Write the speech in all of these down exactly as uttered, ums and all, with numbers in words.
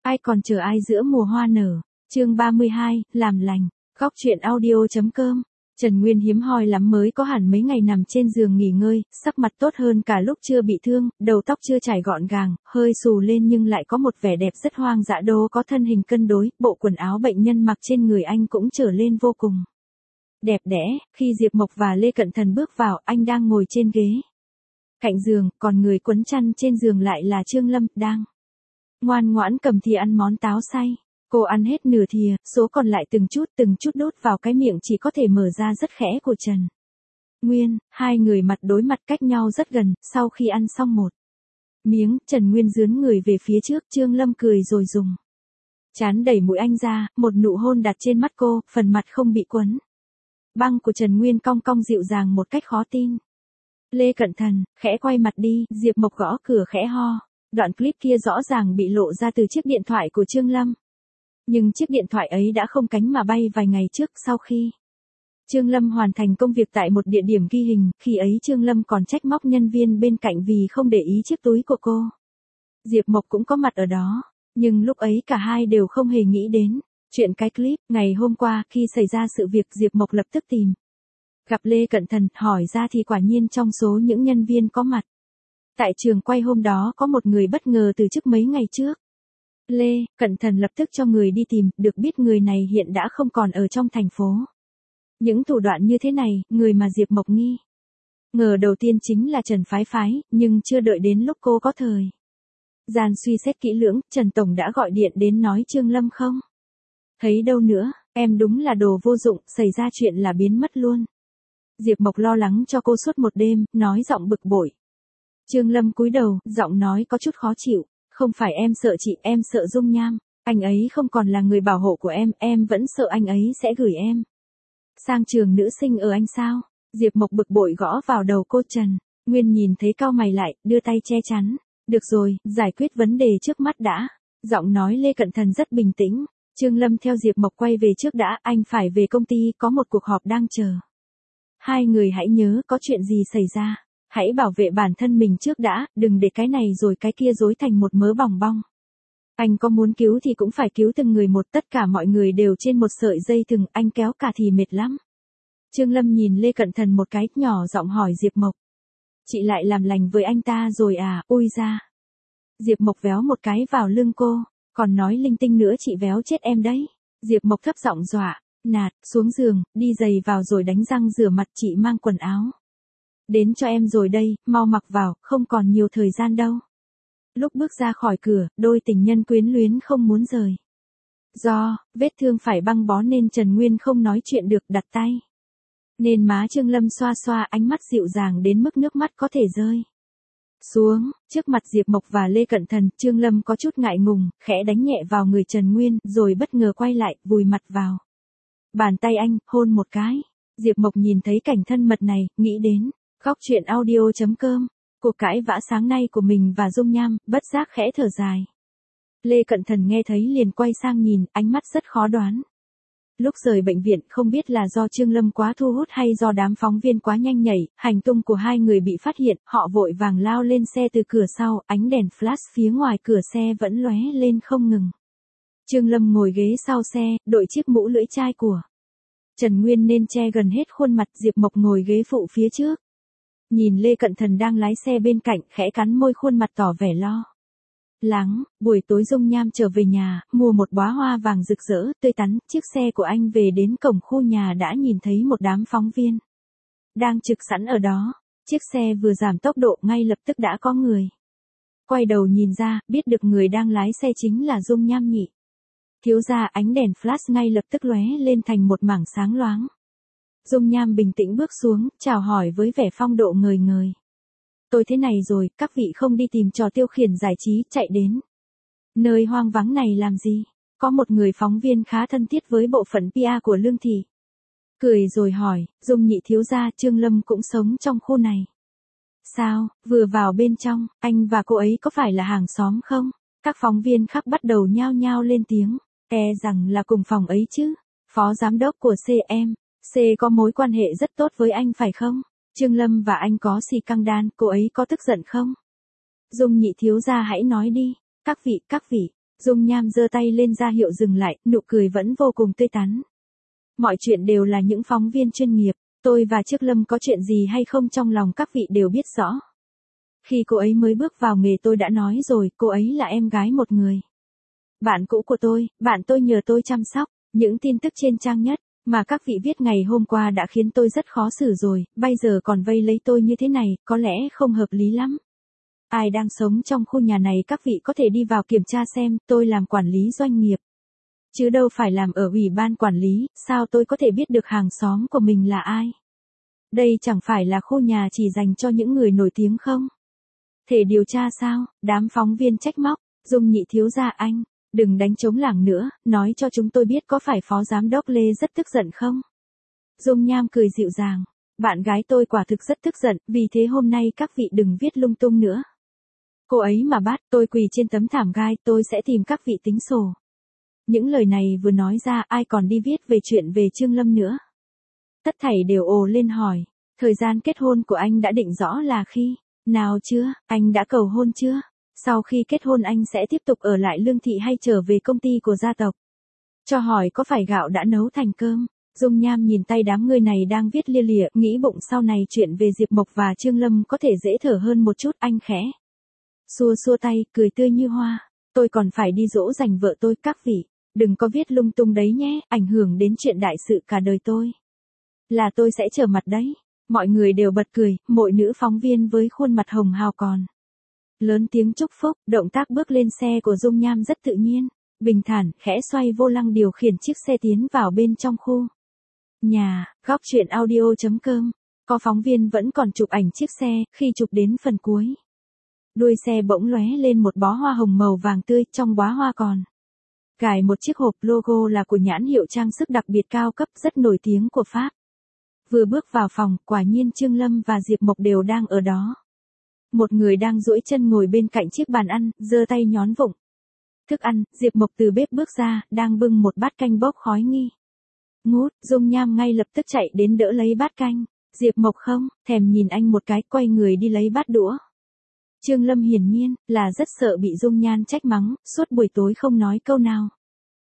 Ai còn chờ ai giữa mùa hoa nở. Chương ba mươi hai, làm lành. Góc truyện audio.com. Trần Nguyên hiếm hoi lắm mới có hẳn mấy ngày nằm trên giường nghỉ ngơi, sắc mặt tốt hơn cả lúc chưa bị thương, đầu tóc chưa chải gọn gàng, hơi xù lên nhưng lại có một vẻ đẹp rất hoang dã đô có thân hình cân đối, bộ quần áo bệnh nhân mặc trên người anh cũng trở lên vô cùng đẹp đẽ. Khi Diệp Mộc và Lê Cận Thần bước vào, anh đang ngồi trên ghế cạnh giường, còn người quấn chăn trên giường lại là Trương Lâm, đang ngoan ngoãn cầm thìa ăn món táo xay. Cô ăn hết nửa thìa, số còn lại từng chút từng chút đút vào cái miệng chỉ có thể mở ra rất khẽ của Trần Nguyên. Hai người mặt đối mặt cách nhau rất gần, sau khi ăn xong một miếng, Trần Nguyên dướn người về phía trước, Trương Lâm cười rồi dùng trán đẩy mũi anh ra, một nụ hôn đặt trên mắt cô, phần mặt không bị quấn băng của Trần Nguyên cong cong dịu dàng một cách khó tin. Lê Cận Thần, khẽ quay mặt đi, Diệp Mộc gõ cửa khẽ ho. Đoạn clip kia rõ ràng bị lộ ra từ chiếc điện thoại của Trương Lâm. Nhưng chiếc điện thoại ấy đã không cánh mà bay vài ngày trước, sau khi Trương Lâm hoàn thành công việc tại một địa điểm ghi hình, khi ấy Trương Lâm còn trách móc nhân viên bên cạnh vì không để ý chiếc túi của cô. Diệp Mộc cũng có mặt ở đó, nhưng lúc ấy cả hai đều không hề nghĩ đến chuyện cái clip. Ngày hôm qua, khi xảy ra sự việc, Diệp Mộc lập tức tìm gặp Lê Cận Thần, hỏi ra thì quả nhiên trong số những nhân viên có mặt tại trường quay hôm đó có một người bất ngờ từ chức mấy ngày trước. Lê Cận Thần lập tức cho người đi tìm, được biết người này hiện đã không còn ở trong thành phố. Những thủ đoạn như thế này, người mà Diệp Mộc nghi ngờ đầu tiên chính là Trần Phái Phái, nhưng chưa đợi đến lúc cô có thời gian suy xét kỹ lưỡng, Trần Tổng đã gọi điện đến nói Trương Lâm không thấy đâu nữa, em đúng là đồ vô dụng, xảy ra chuyện là biến mất luôn. Diệp Mộc lo lắng cho cô suốt một đêm, nói giọng bực bội. Trương Lâm cúi đầu, giọng nói có chút khó chịu. Không phải em sợ chị, em sợ Dung Nham. Anh ấy không còn là người bảo hộ của em, em vẫn sợ anh ấy sẽ gửi em sang trường nữ sinh ở Anh sao? Diệp Mộc bực bội gõ vào đầu cô. Trần Nguyên nhìn thấy cau mày lại, đưa tay che chắn. Được rồi, giải quyết vấn đề trước mắt đã. Giọng nói Lê Cận Thần rất bình tĩnh. Trương Lâm theo Diệp Mộc quay về trước đã, anh phải về công ty, có một cuộc họp đang chờ. Hai người hãy nhớ, có chuyện gì xảy ra, hãy bảo vệ bản thân mình trước đã, đừng để cái này rồi cái kia rối thành một mớ bòng bong. Anh có muốn cứu thì cũng phải cứu từng người một, tất cả mọi người đều trên một sợi dây thừng, anh kéo cả thì mệt lắm. Trương Lâm nhìn Lê Cận Thần một cái, nhỏ giọng hỏi Diệp Mộc. Chị lại làm lành với anh ta rồi à, ôi ra. Diệp Mộc véo một cái vào lưng cô, còn nói linh tinh nữa chị véo chết em đấy. Diệp Mộc thấp giọng dọa. Nạt, xuống giường, đi giày vào rồi đánh răng rửa mặt, chị mang quần áo đến cho em rồi đây, mau mặc vào, không còn nhiều thời gian đâu. Lúc bước ra khỏi cửa, đôi tình nhân quyến luyến không muốn rời. Do vết thương phải băng bó nên Trần Nguyên không nói chuyện được, đặt tay nên má Trương Lâm xoa xoa, ánh mắt dịu dàng đến mức nước mắt có thể rơi xuống. Trước mặt Diệp Mộc và Lê Cận Thần, Trương Lâm có chút ngại ngùng, khẽ đánh nhẹ vào người Trần Nguyên, rồi bất ngờ quay lại, vùi mặt vào bàn tay anh, hôn một cái. Diệp Mộc nhìn thấy cảnh thân mật này, nghĩ đến góc truyện audio.com. Cuộc cãi vã sáng nay của mình và Dung Nham, bất giác khẽ thở dài. Lê Cận Thần nghe thấy liền quay sang nhìn, ánh mắt rất khó đoán. Lúc rời bệnh viện, không biết là do Trương Lâm quá thu hút hay do đám phóng viên quá nhanh nhảy, hành tung của hai người bị phát hiện, họ vội vàng lao lên xe từ cửa sau, ánh đèn flash phía ngoài cửa xe vẫn lóe lên không ngừng. Trương Lâm ngồi ghế sau xe, đội chiếc mũ lưỡi chai của Trần Nguyên nên che gần hết khuôn mặt. Diệp Mộc ngồi ghế phụ phía trước, nhìn Lê Cận Thần đang lái xe bên cạnh, khẽ cắn môi khuôn mặt tỏ vẻ lo lắng. Buổi tối Dung Nham trở về nhà, mua một bó hoa vàng rực rỡ, tươi tắn, chiếc xe của anh về đến cổng khu nhà đã nhìn thấy một đám phóng viên đang trực sẵn ở đó. Chiếc xe vừa giảm tốc độ, ngay lập tức đã có người quay đầu nhìn ra, biết được người đang lái xe chính là Dung Nham nhị thiếu gia. Ánh đèn flash ngay lập tức lóe lên thành một mảng sáng loáng. Dung Nham bình tĩnh bước xuống, chào hỏi với vẻ phong độ ngời ngời. Tôi thế này rồi, các vị không đi tìm trò tiêu khiển giải trí, chạy đến nơi hoang vắng này làm gì? Có một người phóng viên khá thân thiết với bộ phận pê e của Lương Thị cười rồi hỏi. Dung nhị thiếu gia, Trương Lâm cũng sống trong khu này sao? Vừa vào bên trong, anh và cô ấy có phải là hàng xóm không? Các phóng viên khác bắt đầu nhao nhao lên tiếng. E rằng là cùng phòng ấy chứ. Phó giám đốc của xê em xê có mối quan hệ rất tốt với anh phải không? Trương Lâm và anh có xì căng đan, cô ấy có tức giận không? Dung nhị thiếu gia hãy nói đi. Các vị, các vị, Dung Nham giơ tay lên ra hiệu dừng lại, nụ cười vẫn vô cùng tươi tắn. Mọi chuyện đều là những phóng viên chuyên nghiệp, tôi và Trước Lâm có chuyện gì hay không trong lòng các vị đều biết rõ. Khi cô ấy mới bước vào nghề tôi đã nói rồi, cô ấy là em gái một người. Bạn cũ của tôi, bạn tôi nhờ tôi chăm sóc, những tin tức trên trang nhất mà các vị viết ngày hôm qua đã khiến tôi rất khó xử rồi, bây giờ còn vây lấy tôi như thế này, có lẽ không hợp lý lắm. Ai đang sống trong khu nhà này các vị có thể đi vào kiểm tra xem, tôi làm quản lý doanh nghiệp. Chứ đâu phải làm ở ủy ban quản lý, sao tôi có thể biết được hàng xóm của mình là ai? Đây chẳng phải là khu nhà chỉ dành cho những người nổi tiếng không? Thể điều tra sao? Đám phóng viên trách móc, Dung Nhị thiếu gia anh, đừng đánh trống lảng nữa, nói cho chúng tôi biết có phải phó giám đốc Lê rất tức giận không? Dung Nham cười dịu dàng, bạn gái tôi quả thực rất tức giận, vì thế hôm nay các vị đừng viết lung tung nữa. Cô ấy mà bắt tôi quỳ trên tấm thảm gai, tôi sẽ tìm các vị tính sổ. Những lời này vừa nói ra ai còn đi viết về chuyện về Trương Lâm nữa. Tất thảy đều ồ lên hỏi, thời gian kết hôn của anh đã định rõ là khi nào chưa, anh đã cầu hôn chưa? Sau khi kết hôn anh sẽ tiếp tục ở lại Lương Thị hay trở về công ty của gia tộc? Cho hỏi có phải gạo đã nấu thành cơm? Dung Nham nhìn tay đám người này đang viết lia lịa, nghĩ bụng sau này chuyện về Diệp Mộc và Trương Lâm có thể dễ thở hơn một chút, anh khẽ xua xua tay, cười tươi như hoa. Tôi còn phải đi dỗ dành vợ tôi, các vị, đừng có viết lung tung đấy nhé, ảnh hưởng đến chuyện đại sự cả đời tôi. Là tôi sẽ trở mặt đấy. Mọi người đều bật cười, mỗi nữ phóng viên với khuôn mặt hồng hào còn lớn tiếng chúc phúc, động tác bước lên xe của Dung Nham rất tự nhiên, bình thản, khẽ xoay vô lăng điều khiển chiếc xe tiến vào bên trong khu nhà. Góc truyện audio chấm com. Có phóng viên vẫn còn chụp ảnh chiếc xe, khi chụp đến phần cuối, đuôi xe bỗng lóe lên một bó hoa hồng màu vàng tươi, trong bó hoa còn cài một chiếc hộp logo là của nhãn hiệu trang sức đặc biệt cao cấp rất nổi tiếng của Pháp. Vừa bước vào phòng, quả nhiên Trương Lâm và Diệp Mộc đều đang ở đó. Một người đang duỗi chân ngồi bên cạnh chiếc bàn ăn, giơ tay nhón vụng thức ăn. Diệp Mộc từ bếp bước ra, đang bưng một bát canh bốc khói nghi ngút. Dung Nham ngay lập tức chạy đến đỡ lấy bát canh. Diệp Mộc không thèm nhìn anh một cái, quay người đi lấy bát đũa. Trương Lâm hiển nhiên là rất sợ bị Dung Nhan trách mắng, suốt buổi tối không nói câu nào.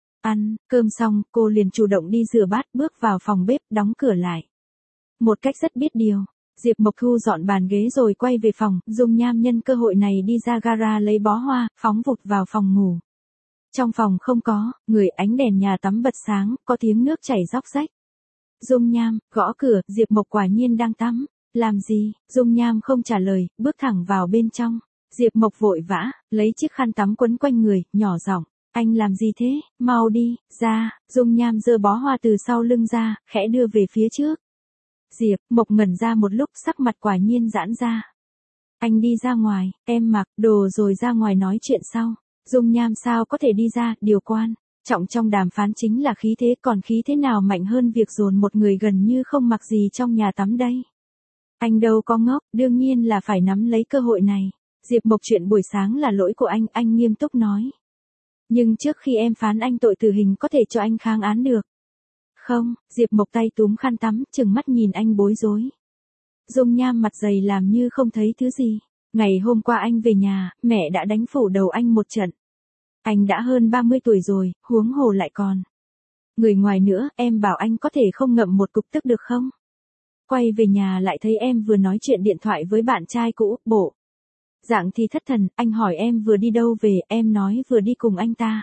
Ăn cơm xong, cô liền chủ động đi rửa bát, bước vào phòng bếp, đóng cửa lại. Một cách rất biết điều, Diệp Mộc thu dọn bàn ghế rồi quay về phòng. Dung Nham nhân cơ hội này đi ra gara lấy bó hoa, phóng vụt vào phòng ngủ. Trong phòng không có người, ánh đèn nhà tắm bật sáng, có tiếng nước chảy róc rách. Dung Nham gõ cửa, Diệp Mộc quả nhiên đang tắm. Làm gì? Dung Nham không trả lời, bước thẳng vào bên trong. Diệp Mộc vội vã lấy chiếc khăn tắm quấn quanh người, nhỏ giọng, anh làm gì thế? Mau đi ra. Dung Nham giơ bó hoa từ sau lưng ra, khẽ đưa về phía trước. Diệp Mộc ngẩn ra một lúc, sắc mặt quả nhiên giãn ra. Anh đi ra ngoài, em mặc đồ rồi ra ngoài nói chuyện sau. Dung Nham sao có thể đi ra, điều quan trọng trong đàm phán chính là khí thế, còn khí thế nào mạnh hơn việc dồn một người gần như không mặc gì trong nhà tắm đây. Anh đâu có ngốc, đương nhiên là phải nắm lấy cơ hội này. Diệp Mộc, chuyện buổi sáng là lỗi của anh, anh nghiêm túc nói. Nhưng trước khi em phán anh tội tử hình có thể cho anh kháng án được. Không, Diệp Mộc tay túm khăn tắm, trừng mắt nhìn anh bối rối. Dung Nham mặt dày làm như không thấy thứ gì. Ngày hôm qua anh về nhà, mẹ đã đánh phủ đầu anh một trận. Anh đã hơn ba mươi tuổi rồi, huống hồ lại còn người ngoài nữa, em bảo anh có thể không ngậm một cục tức được không? Quay về nhà lại thấy em vừa nói chuyện điện thoại với bạn trai cũ, bộ dạng thì thất thần. Anh hỏi em vừa đi đâu về, em nói vừa đi cùng anh ta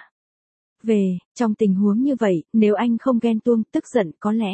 về. Trong tình huống như vậy, nếu anh không ghen tuông, tức giận, có lẽ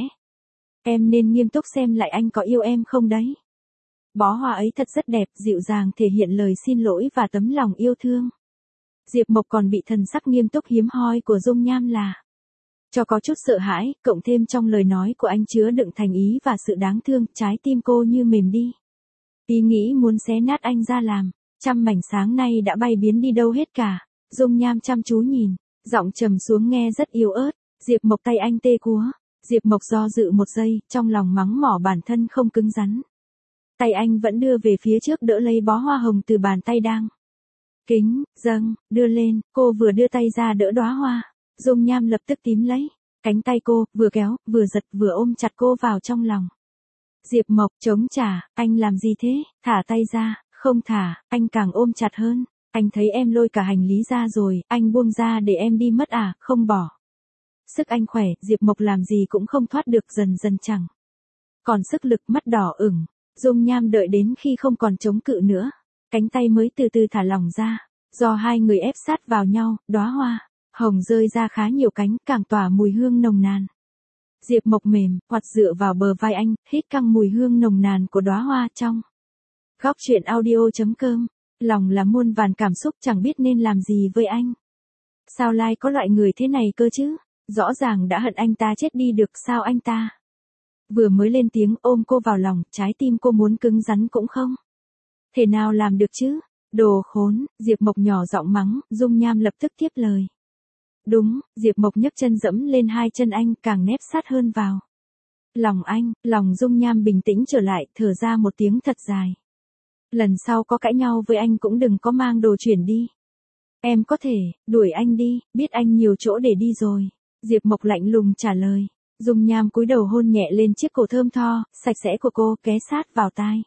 em nên nghiêm túc xem lại anh có yêu em không đấy. Bó hoa ấy thật rất đẹp, dịu dàng thể hiện lời xin lỗi và tấm lòng yêu thương. Diệp Mộc còn bị thần sắc nghiêm túc hiếm hoi của Dung Nham là cho có chút sợ hãi, cộng thêm trong lời nói của anh chứa đựng thành ý và sự đáng thương, trái tim cô như mềm đi. Ý nghĩ muốn xé nát anh ra làm trăm mảnh sáng nay đã bay biến đi đâu hết cả. Dung Nham chăm chú nhìn, giọng trầm xuống nghe rất yếu ớt. Diệp Mộc, tay anh tê cúa. Diệp Mộc do dự một giây, trong lòng mắng mỏ bản thân không cứng rắn. Tay anh vẫn đưa về phía trước đỡ lấy bó hoa hồng từ bàn tay đang kính dâng đưa lên. Cô vừa đưa tay ra đỡ đóa hoa, Dung Nham lập tức tím lấy cánh tay cô, vừa kéo, vừa giật, vừa ôm chặt cô vào trong lòng. Diệp Mộc chống trả, anh làm gì thế? Thả tay ra. Không thả, anh càng ôm chặt hơn. Anh thấy em lôi cả hành lý ra rồi, anh buông ra để em đi mất à, không bỏ. Sức anh khỏe, Diệp Mộc làm gì cũng không thoát được, dần dần chẳng còn sức lực, mắt đỏ ửng. Dung Nham đợi đến khi không còn chống cự nữa, cánh tay mới từ từ thả lỏng ra. Do hai người ép sát vào nhau, đóa hoa hồng rơi ra khá nhiều cánh, càng tỏa mùi hương nồng nàn. Diệp Mộc mềm, hoặc dựa vào bờ vai anh, hít căng mùi hương nồng nàn của đóa hoa trong. Góc truyện audio chấm com, lòng là muôn vàn cảm xúc, chẳng biết nên làm gì với anh. Sao lai có loại người thế này cơ chứ? Rõ ràng đã hận anh ta chết đi được, sao anh ta vừa mới lên tiếng ôm cô vào lòng, trái tim cô muốn cứng rắn cũng không thể nào làm được chứ. Đồ khốn, Diệp Mộc nhỏ giọng mắng. Dung Nham lập tức tiếp lời. Đúng, Diệp Mộc nhấc chân dẫm lên hai chân anh, càng nép sát hơn vào lòng anh. Lòng Dung Nham bình tĩnh trở lại, thở ra một tiếng thật dài. Lần sau có cãi nhau với anh cũng đừng có mang đồ chuyển đi. Em có thể đuổi anh đi, biết anh nhiều chỗ để đi rồi. Diệp Mộc lạnh lùng trả lời. Dung Nham cúi đầu hôn nhẹ lên chiếc cổ thơm tho, sạch sẽ của cô, ghé sát vào tai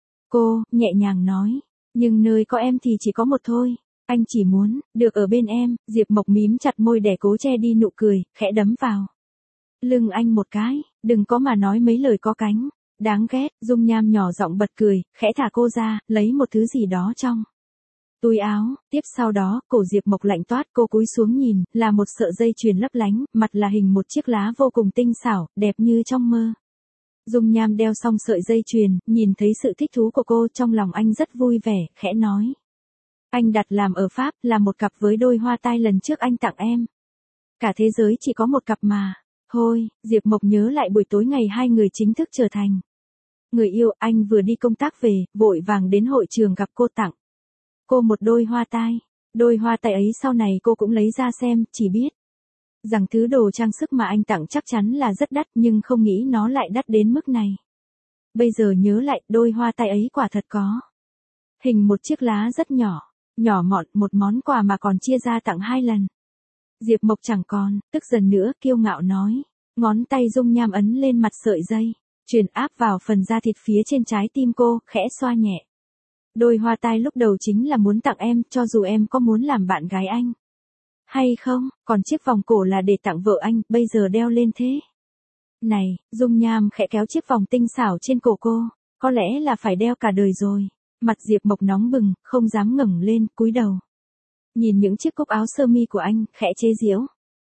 cô, nhẹ nhàng nói. Nhưng nơi có em thì chỉ có một thôi. Anh chỉ muốn được ở bên em. Diệp Mộc mím chặt môi để cố che đi nụ cười, khẽ đấm vào lưng anh một cái. Đừng có mà nói mấy lời có cánh. Đáng ghét. Dung Nham nhỏ giọng bật cười, khẽ thả cô ra, lấy một thứ gì đó trong túi áo. Tiếp sau đó, cổ Diệp Mộc lạnh toát, cô cúi xuống nhìn, là một sợi dây chuyền lấp lánh, mặt là hình một chiếc lá vô cùng tinh xảo, đẹp như trong mơ. Dung Nham đeo xong sợi dây chuyền, nhìn thấy sự thích thú của cô, trong lòng anh rất vui vẻ, khẽ nói. Anh đặt làm ở Pháp, là một cặp với đôi hoa tai lần trước anh tặng em. Cả thế giới chỉ có một cặp mà. Thôi, Diệp Mộc nhớ lại buổi tối ngày hai người chính thức trở thành người yêu. Anh vừa đi công tác về, vội vàng đến hội trường gặp cô, tặng cô một đôi hoa tai. Đôi hoa tai ấy sau này cô cũng lấy ra xem, chỉ biết rằng thứ đồ trang sức mà anh tặng chắc chắn là rất đắt, nhưng không nghĩ nó lại đắt đến mức này. Bây giờ nhớ lại, đôi hoa tai ấy quả thật có hình một chiếc lá rất nhỏ, nhỏ mọn, một món quà mà còn chia ra tặng hai lần. Diệp Mộc chẳng còn tức giận nữa, kiêu ngạo nói. Ngón tay Dung Nham ấn lên mặt sợi dây, truyền áp vào phần da thịt phía trên trái tim cô, khẽ xoa nhẹ. Đôi hoa tai lúc đầu chính là muốn tặng em, cho dù em có muốn làm bạn gái anh hay không, còn chiếc vòng cổ là để tặng vợ anh, bây giờ đeo lên thế này. Dung Nham khẽ kéo chiếc vòng tinh xảo trên cổ cô. Có lẽ là phải đeo cả đời rồi. Mặt Diệp Mộc nóng bừng, không dám ngẩng lên, cúi đầu nhìn những chiếc cúc áo sơ mi của anh, khẽ chế giễu.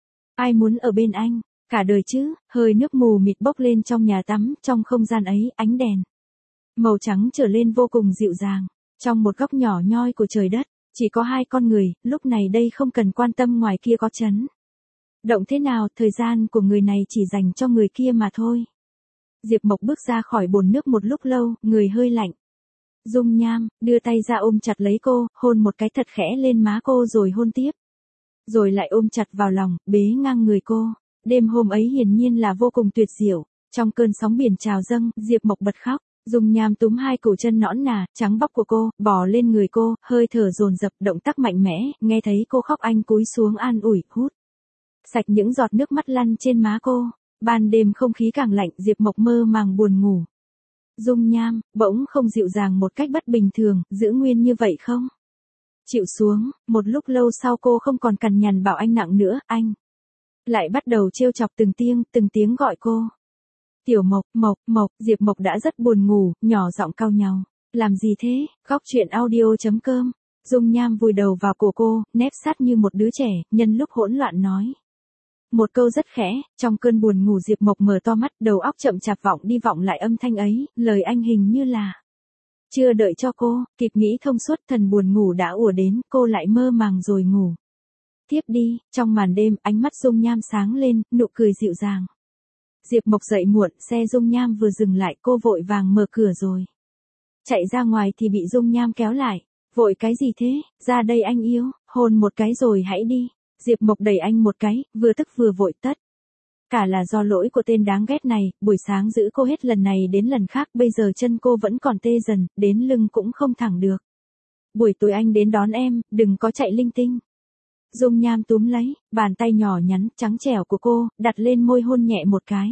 Ai muốn ở bên anh cả đời chứ? Hơi nước mù mịt bốc lên trong nhà tắm, trong không gian ấy, ánh đèn màu trắng trở lên vô cùng dịu dàng. Trong một góc nhỏ nhoi của trời đất, chỉ có hai con người, lúc này đây không cần quan tâm ngoài kia có chấn động thế nào, thời gian của người này chỉ dành cho người kia mà thôi. Diệp Mộc bước ra khỏi bồn nước một lúc lâu, người hơi lạnh. Dung Nham đưa tay ra ôm chặt lấy cô, hôn một cái thật khẽ lên má cô rồi hôn tiếp. Rồi lại ôm chặt vào lòng, bế ngang người cô. Đêm hôm ấy hiển nhiên là vô cùng tuyệt diệu. Trong cơn sóng biển trào dâng, Diệp Mộc bật khóc. Dung Nham túm hai cổ chân nõn nà, trắng bóc của cô, bò lên người cô, hơi thở dồn dập, động tác mạnh mẽ. Nghe thấy cô khóc anh cúi xuống an ủi, hút sạch những giọt nước mắt lăn trên má cô. Ban đêm không khí càng lạnh, Diệp Mộc mơ màng buồn ngủ. Dung Nham bỗng không dịu dàng một cách bất bình thường, giữ nguyên như vậy không chịu xuống. Một lúc lâu sau cô không còn cằn nhằn bảo anh nặng nữa, anh lại bắt đầu trêu chọc từng tiếng, từng tiếng gọi cô. Tiểu Mộc, Mộc, Mộc. Diệp Mộc đã rất buồn ngủ, nhỏ giọng cau nhàu. Làm gì thế? Góc truyện audio chấm com. Dung Nham vùi đầu vào cổ cô, nép sát như một đứa trẻ, nhân lúc hỗn loạn nói một câu rất khẽ. Trong cơn buồn ngủ Diệp Mộc mở to mắt, đầu óc chậm chạp vọng đi vọng lại âm thanh ấy, lời anh hình như là chưa đợi cho cô kịp nghĩ thông suốt, thần buồn ngủ đã ùa đến, cô lại mơ màng rồi ngủ tiếp đi. Trong màn đêm, ánh mắt Dung Nham sáng lên, nụ cười dịu dàng. Diệp Mộc dậy muộn, xe Dung Nham vừa dừng lại, cô vội vàng mở cửa rồi chạy ra ngoài thì bị Dung Nham kéo lại. Vội cái gì thế? Ra đây anh yêu, hôn một cái rồi hãy đi. Diệp Mộc đẩy anh một cái, vừa tức vừa vội. Tất cả là do lỗi của tên đáng ghét này, buổi sáng giữ cô hết lần này đến lần khác, bây giờ chân cô vẫn còn tê dần, đến lưng cũng không thẳng được. Buổi tối anh đến đón em, đừng có chạy linh tinh. Dung Nham túm lấy bàn tay nhỏ nhắn, trắng trẻo của cô, đặt lên môi hôn nhẹ một cái.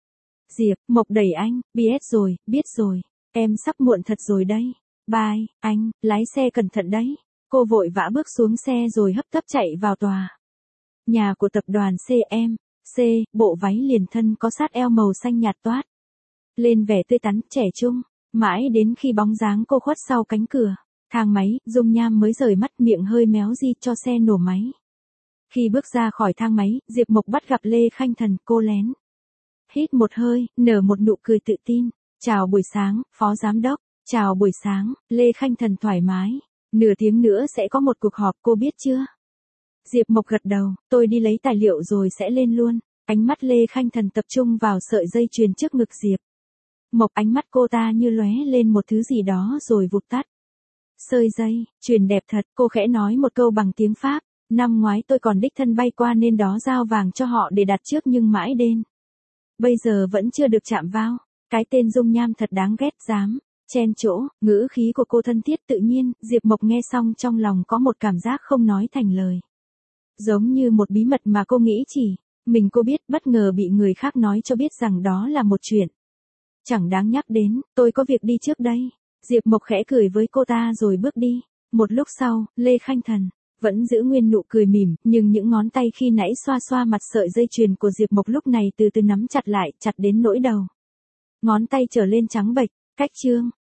Diệp Mộc đẩy anh, biết rồi, biết rồi, em sắp muộn thật rồi đấy. Bye, anh, lái xe cẩn thận đấy. Cô vội vã bước xuống xe rồi hấp tấp chạy vào tòa nhà của tập đoàn xê em xê, bộ váy liền thân có sát eo màu xanh nhạt toát lên vẻ tươi tắn, trẻ trung, mãi đến khi bóng dáng cô khuất sau cánh cửa thang máy, Dung Nham mới rời mắt, miệng hơi méo di cho xe nổ máy. Khi bước ra khỏi thang máy, Diệp Mộc bắt gặp Lê Khanh Thần, cô lén hít một hơi, nở một nụ cười tự tin. Chào buổi sáng, Phó Giám đốc. Chào buổi sáng, Lê Khanh Thần thoải mái. Nửa tiếng nữa sẽ có một cuộc họp, cô biết chưa? Diệp Mộc gật đầu, tôi đi lấy tài liệu rồi sẽ lên luôn. Ánh mắt Lê Khanh Thần tập trung vào sợi dây chuyền trước ngực Diệp Mộc, ánh mắt cô ta như lóe lên một thứ gì đó rồi vụt tắt. Sợi dây chuyền đẹp thật, cô khẽ nói một câu bằng tiếng Pháp. Năm ngoái tôi còn đích thân bay qua nên đó giao vàng cho họ để đặt trước nhưng mãi đến bây giờ vẫn chưa được chạm vào. Cái tên Dung Nham thật đáng ghét, dám chen chỗ. Ngữ khí của cô thân thiết tự nhiên, Diệp Mộc nghe xong trong lòng có một cảm giác không nói thành lời. Giống như một bí mật mà cô nghĩ chỉ mình cô biết, bất ngờ bị người khác nói cho biết rằng đó là một chuyện chẳng đáng nhắc đến. Tôi có việc đi trước đây. Diệp Mộc khẽ cười với cô ta rồi bước đi. Một lúc sau, Lê Khanh Thần vẫn giữ nguyên nụ cười mỉm, nhưng những ngón tay khi nãy xoa xoa mặt sợi dây chuyền của Diệp Mộc lúc này từ từ nắm chặt lại, chặt đến nỗi đầu ngón tay trở lên trắng bệch. Cách chương